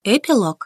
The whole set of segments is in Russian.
Эпилог.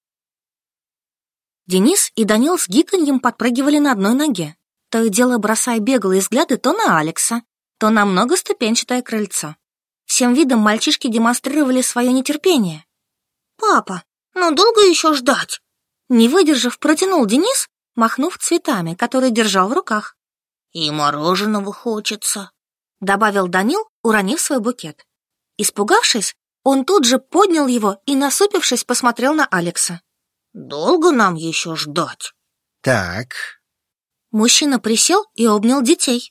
Денис и Данил с гиканьем подпрыгивали на одной ноге, то и дело бросая беглые взгляды то на Алекса, то на многоступенчатое крыльцо. Всем видом мальчишки демонстрировали свое нетерпение. «Папа, ну долго еще ждать?» Не выдержав, протянул Денис, махнув цветами, которые держал в руках. «И мороженого хочется», — добавил Данил, уронив свой букет. Испугавшись, он тут же поднял его и, насупившись, посмотрел на Алекса. «Долго нам еще ждать?» Так. Мужчина присел и обнял детей.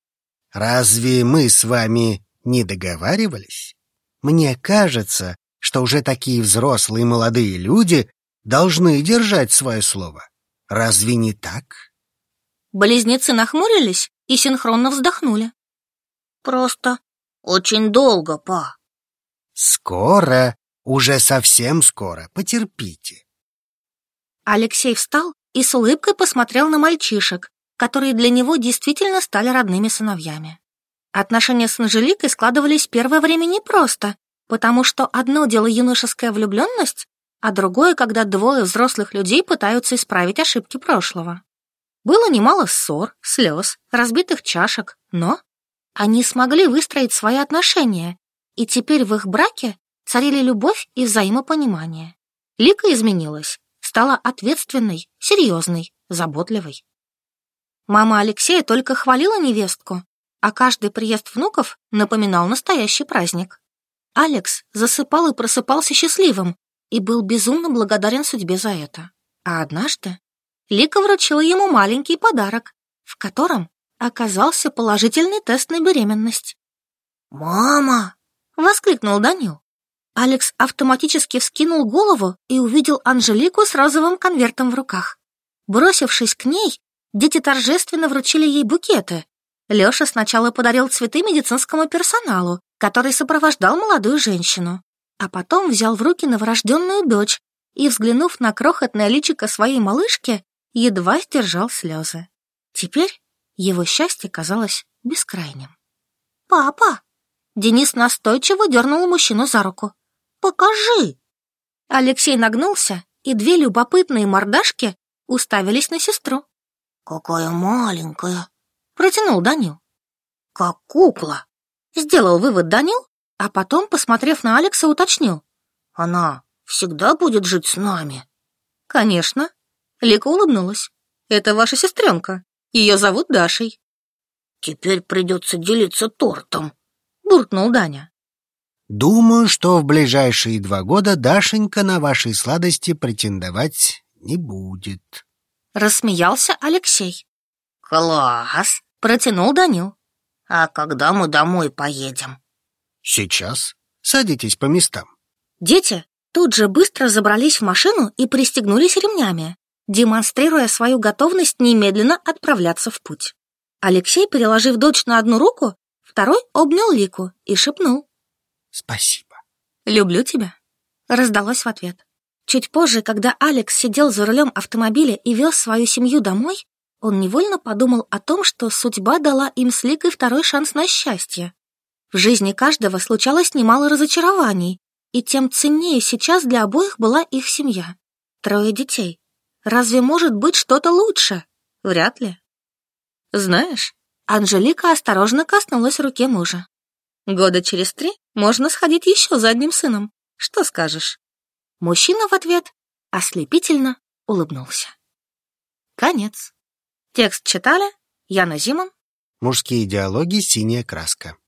Разве мы с вами не договаривались? Мне кажется, что уже такие взрослые молодые люди должны держать свое слово. Разве не так? Близнецы нахмурились и синхронно вздохнули. «Просто очень долго, па». Скоро, уже совсем скоро, потерпите. Алексей встал и с улыбкой посмотрел на мальчишек, которые для него действительно стали родными сыновьями. Отношения с Анжеликой складывались первое время непросто, потому что одно дело юношеская влюбленность, а другое, когда двое взрослых людей пытаются исправить ошибки прошлого. Было немало ссор, слез, разбитых чашек, но они смогли выстроить свои отношения, и теперь в их браке царили любовь и взаимопонимание. Лика изменилась, стала ответственной, серьезной, заботливой. Мама Алексея только хвалила невестку, а каждый приезд внуков напоминал настоящий праздник. Алекс засыпал и просыпался счастливым и был безумно благодарен судьбе за это. А однажды Лика вручила ему маленький подарок, в котором оказался положительный тест на беременность. «Мама!» — воскликнул Данил. Алекс автоматически вскинул голову и увидел Анжелику с розовым конвертом в руках. Бросившись к ней, дети торжественно вручили ей букеты. Леша сначала подарил цветы медицинскому персоналу, который сопровождал молодую женщину, а потом взял в руки новорожденную дочь и, взглянув на крохотное личико своей малышки, едва сдержал слезы. Теперь его счастье казалось бескрайним. «Папа!» Денис настойчиво дернул мужчину за руку. «Покажи!» Алексей нагнулся, и две любопытные мордашки уставились на сестру. «Какая маленькая!» — протянул Данил. «Как кукла!» — сделал вывод Данил, а потом, посмотрев на Алекса, уточнил. «Она всегда будет жить с нами?» «Конечно!» — Лика улыбнулась. «Это ваша сестренка. Ее зовут Дашей». «Теперь придется делиться тортом», — буркнул Даня. Думаю, что в ближайшие 2 года Дашенька на ваши сладости претендовать не будет. Рассмеялся Алексей. «Класс!» — протянул Данил. «А когда мы домой поедем?» Сейчас. Садитесь по местам. Дети тут же быстро забрались в машину и пристегнулись ремнями, демонстрируя свою готовность немедленно отправляться в путь. Алексей, переложив дочь на одну руку, второй обнял Лику и шепнул. «Спасибо». «Люблю тебя», — раздалось в ответ. Чуть позже, когда Алекс сидел за рулем автомобиля и вез свою семью домой, он невольно подумал о том, что судьба дала им с Ликой второй шанс на счастье. В жизни каждого случалось немало разочарований, и тем ценнее сейчас для обоих была их семья. 3 детей. Разве может быть что-то лучше? Вряд ли. Знаешь, Анжелика осторожно коснулась руки мужа. Года через 3 можно сходить еще за одним сыном. Что скажешь? Мужчина в ответ ослепительно улыбнулся. Конец. Текст читали Яна Зиман. Мужские диалоги, синяя краска.